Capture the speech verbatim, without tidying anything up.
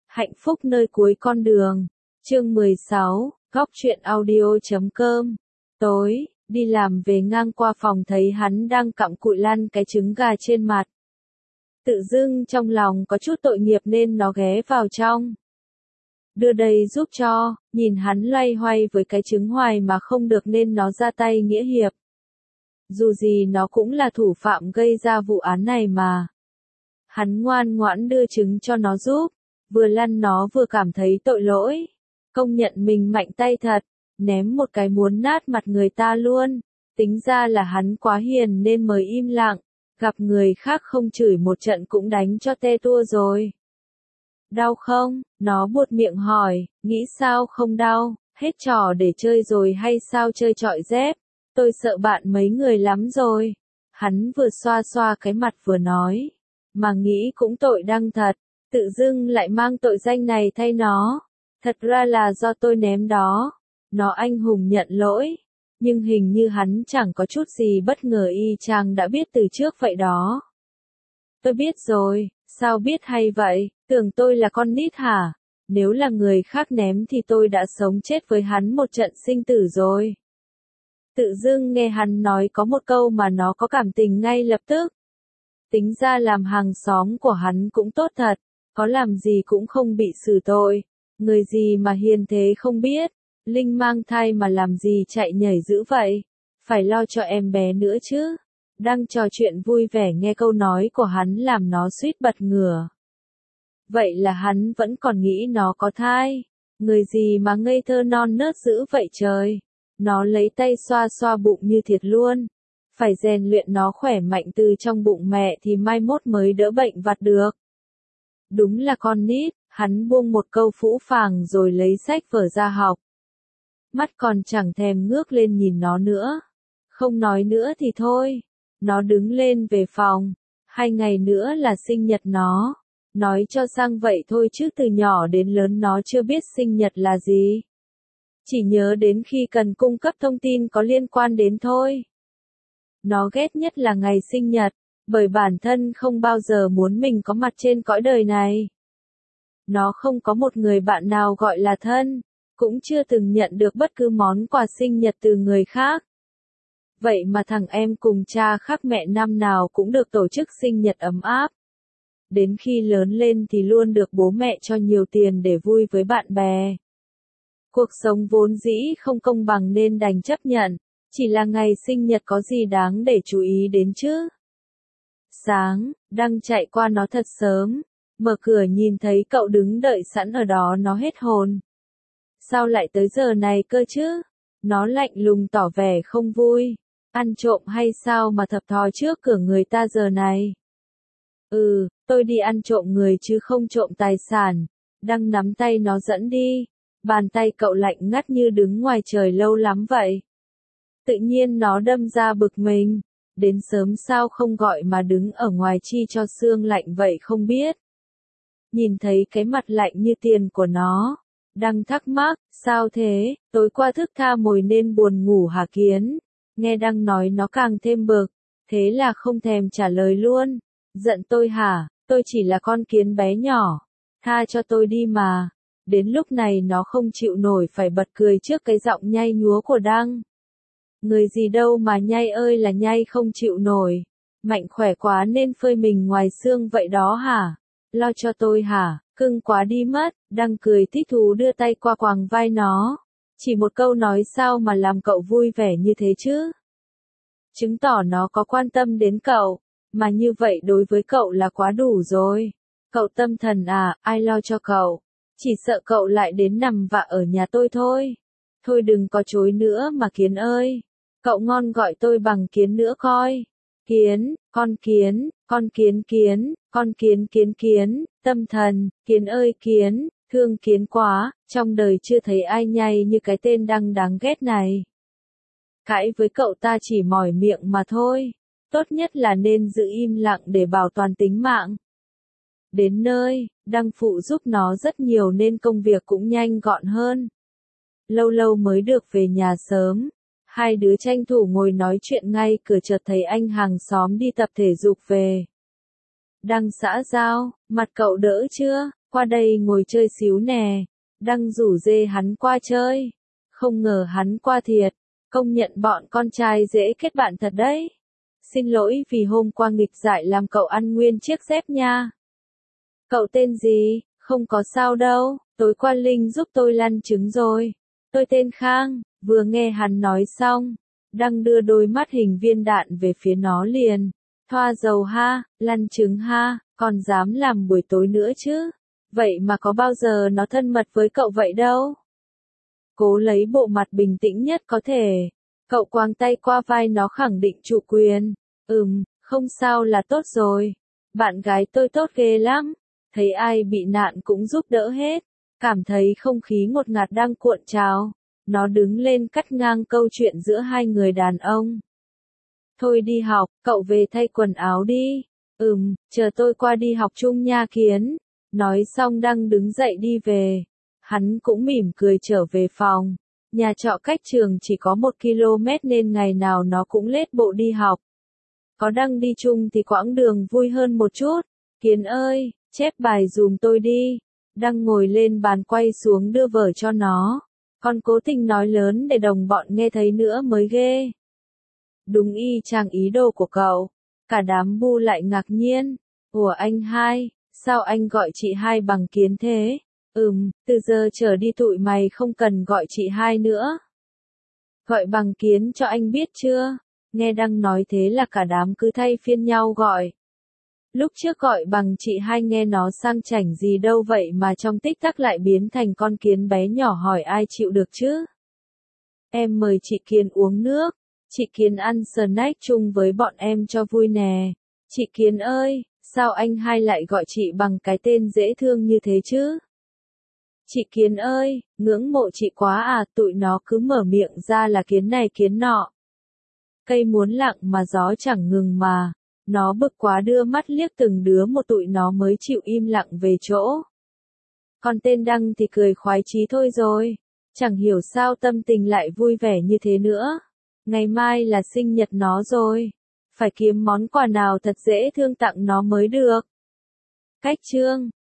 Hạnh phúc nơi cuối con đường. Chương mười sáu, góc truyện audio chấm com. Tối, đi làm về ngang qua phòng thấy hắn đang cặm cụi lăn cái trứng gà trên mặt. Tự dưng trong lòng có chút tội nghiệp nên nó ghé vào trong. Đưa đây giúp cho, nhìn hắn loay hoay với cái trứng hoài mà không được nên nó ra tay nghĩa hiệp. Dù gì nó cũng là thủ phạm gây ra vụ án này mà. Hắn ngoan ngoãn đưa trứng cho nó giúp, vừa lăn nó vừa cảm thấy tội lỗi. Công nhận mình mạnh tay thật, ném một cái muốn nát mặt người ta luôn. Tính ra là hắn quá hiền nên mới im lặng, gặp người khác không chửi một trận cũng đánh cho tê tua rồi. Đau không? Nó buột miệng hỏi, nghĩ sao không đau, hết trò để chơi rồi hay sao chơi chọi dép, tôi sợ bạn mấy người lắm rồi. Hắn vừa xoa xoa cái mặt vừa nói, mà nghĩ cũng tội đăng thật, tự dưng lại mang tội danh này thay nó. Thật ra là do tôi ném đó. Nó anh hùng nhận lỗi. Nhưng hình như hắn chẳng có chút gì bất ngờ y chang đã biết từ trước vậy đó. Tôi biết rồi, sao biết hay vậy, tưởng tôi là con nít hả? Nếu là người khác ném thì tôi đã sống chết với hắn một trận sinh tử rồi. Tự dưng nghe hắn nói có một câu mà nó có cảm tình ngay lập tức. Tính ra làm hàng xóm của hắn cũng tốt thật, có làm gì cũng không bị xử tội. Người gì mà hiền thế không biết, Linh mang thai mà làm gì chạy nhảy dữ vậy, phải lo cho em bé nữa chứ. Đang trò chuyện vui vẻ nghe câu nói của hắn làm nó suýt bật ngửa. Vậy là hắn vẫn còn nghĩ nó có thai, người gì mà ngây thơ non nớt dữ vậy trời. Nó lấy tay xoa xoa bụng như thiệt luôn, phải rèn luyện nó khỏe mạnh từ trong bụng mẹ thì mai mốt mới đỡ bệnh vặt được. Đúng là con nít. Hắn buông một câu phũ phàng rồi lấy sách vở ra học. Mắt còn chẳng thèm ngước lên nhìn nó nữa. Không nói nữa thì thôi. Nó đứng lên về phòng. Hai ngày nữa là sinh nhật nó. Nói cho sang vậy thôi chứ từ nhỏ đến lớn nó chưa biết sinh nhật là gì. Chỉ nhớ đến khi cần cung cấp thông tin có liên quan đến thôi. Nó ghét nhất là ngày sinh nhật, bởi bản thân không bao giờ muốn mình có mặt trên cõi đời này. Nó không có một người bạn nào gọi là thân, cũng chưa từng nhận được bất cứ món quà sinh nhật từ người khác. Vậy mà thằng em cùng cha khác mẹ năm nào cũng được tổ chức sinh nhật ấm áp. Đến khi lớn lên thì luôn được bố mẹ cho nhiều tiền để vui với bạn bè. Cuộc sống vốn dĩ không công bằng nên đành chấp nhận, chỉ là ngày sinh nhật có gì đáng để chú ý đến chứ. Sáng, đang chạy qua nó thật sớm. Mở cửa nhìn thấy cậu đứng đợi sẵn ở đó nó hết hồn. Sao lại tới giờ này cơ chứ? Nó lạnh lùng tỏ vẻ không vui. Ăn trộm hay sao mà thập thò trước cửa người ta giờ này? Ừ, tôi đi ăn trộm người chứ không trộm tài sản. Đang nắm tay nó dẫn đi. Bàn tay cậu lạnh ngắt như đứng ngoài trời lâu lắm vậy. Tự nhiên nó đâm ra bực mình. Đến sớm sao không gọi mà đứng ở ngoài chi cho xương lạnh vậy không biết. Nhìn thấy cái mặt lạnh như tiền của nó, đang thắc mắc, sao thế, tối qua thức tha mồi nên buồn ngủ hả Kiến? Nghe đang nói nó càng thêm bực, thế là không thèm trả lời luôn. Giận tôi hả, tôi chỉ là con kiến bé nhỏ, tha cho tôi đi mà. Đến lúc này nó không chịu nổi phải bật cười trước cái giọng nhai nhúa của Đăng. Người gì đâu mà nhai ơi là nhai không chịu nổi, mạnh khỏe quá nên phơi mình ngoài xương vậy đó hả? Lo cho tôi hả, cưng quá đi mất. Đang cười thích thú đưa tay qua quàng vai nó. Chỉ một câu nói sao mà làm cậu vui vẻ như thế chứ? Chứng tỏ nó có quan tâm đến cậu, mà như vậy đối với cậu là quá đủ rồi. Cậu tâm thần à, ai lo cho cậu? Chỉ sợ cậu lại đến nằm vạ ở nhà tôi thôi. Thôi đừng có chối nữa mà Kiến ơi. Cậu ngon gọi tôi bằng Kiến nữa coi. Kiến, con Kiến, con Kiến Kiến, con Kiến Kiến Kiến, tâm thần, Kiến ơi Kiến, thương Kiến quá, trong đời chưa thấy ai nhây như cái tên Đăng đáng ghét này. Cãi với cậu ta chỉ mỏi miệng mà thôi, tốt nhất là nên giữ im lặng để bảo toàn tính mạng. Đến nơi, Đăng phụ giúp nó rất nhiều nên công việc cũng nhanh gọn hơn. Lâu lâu mới được về nhà sớm. Hai đứa tranh thủ ngồi nói chuyện ngay cửa chợt thấy anh hàng xóm đi tập thể dục về. Đăng xã giao, mặt cậu đỡ chưa? qua đây ngồi chơi xíu nè. Đăng rủ dê hắn qua chơi. Không ngờ hắn qua thiệt, công nhận bọn con trai dễ kết bạn thật đấy. Xin lỗi vì hôm qua nghịch dại làm cậu ăn nguyên chiếc dép nha. Cậu tên gì? Không có sao đâu, tối qua Linh giúp tôi lăn trứng rồi. Tôi tên Khang. Vừa nghe hắn nói xong, Đăng đưa đôi mắt hình viên đạn về phía nó liền. Thoa dầu ha, lăn trứng ha, còn dám làm buổi tối nữa chứ. Vậy mà có bao giờ nó thân mật với cậu vậy đâu. Cố lấy bộ mặt bình tĩnh nhất có thể. Cậu quàng tay qua vai nó khẳng định chủ quyền. Ừm, không sao là tốt rồi. Bạn gái tôi tốt ghê lắm. Thấy ai bị nạn cũng giúp đỡ hết. Cảm thấy không khí ngột ngạt đang cuộn trào. Nó đứng lên cắt ngang câu chuyện giữa hai người đàn ông. Thôi đi học, cậu về thay quần áo đi. Ừm, chờ tôi qua đi học chung nha Kiến. Nói xong Đăng đứng dậy đi về. Hắn cũng mỉm cười trở về phòng. Nhà trọ cách trường chỉ có một ki lô mét nên ngày nào nó cũng lết bộ đi học. Có Đăng đi chung thì quãng đường vui hơn một chút. Kiến ơi, chép bài dùm tôi đi. Đăng ngồi lên bàn quay xuống đưa vở cho nó. Còn cố tình nói lớn để đồng bọn nghe thấy nữa mới ghê. Đúng y chang ý đồ của cậu. Cả đám bu lại ngạc nhiên. Ủa anh hai, sao anh gọi chị hai bằng Kiến thế? Ừm, từ giờ trở đi tụi mày không cần gọi chị hai nữa. Gọi bằng Kiến cho anh biết chưa? Nghe Đăng nói thế là cả đám cứ thay phiên nhau gọi. Lúc trước gọi bằng chị hai nghe nó sang chảnh gì đâu vậy mà trong tích tắc lại biến thành con kiến bé nhỏ hỏi ai chịu được chứ. Em mời chị Kiến uống nước. Chị Kiến ăn snack chung với bọn em cho vui nè. Chị Kiến ơi, sao anh hai lại gọi chị bằng cái tên dễ thương như thế chứ? Chị Kiến ơi, ngưỡng mộ chị quá à, tụi nó cứ mở miệng ra là Kiến này Kiến nọ. Cây muốn lặng mà gió chẳng ngừng mà. Nó bực quá đưa mắt liếc từng đứa một tụi nó mới chịu im lặng về chỗ. Còn tên Đăng thì cười khoái chí thôi rồi. Chẳng hiểu sao tâm tình lại vui vẻ như thế nữa. Ngày mai là sinh nhật nó rồi. Phải kiếm món quà nào thật dễ thương tặng nó mới được. Cách chương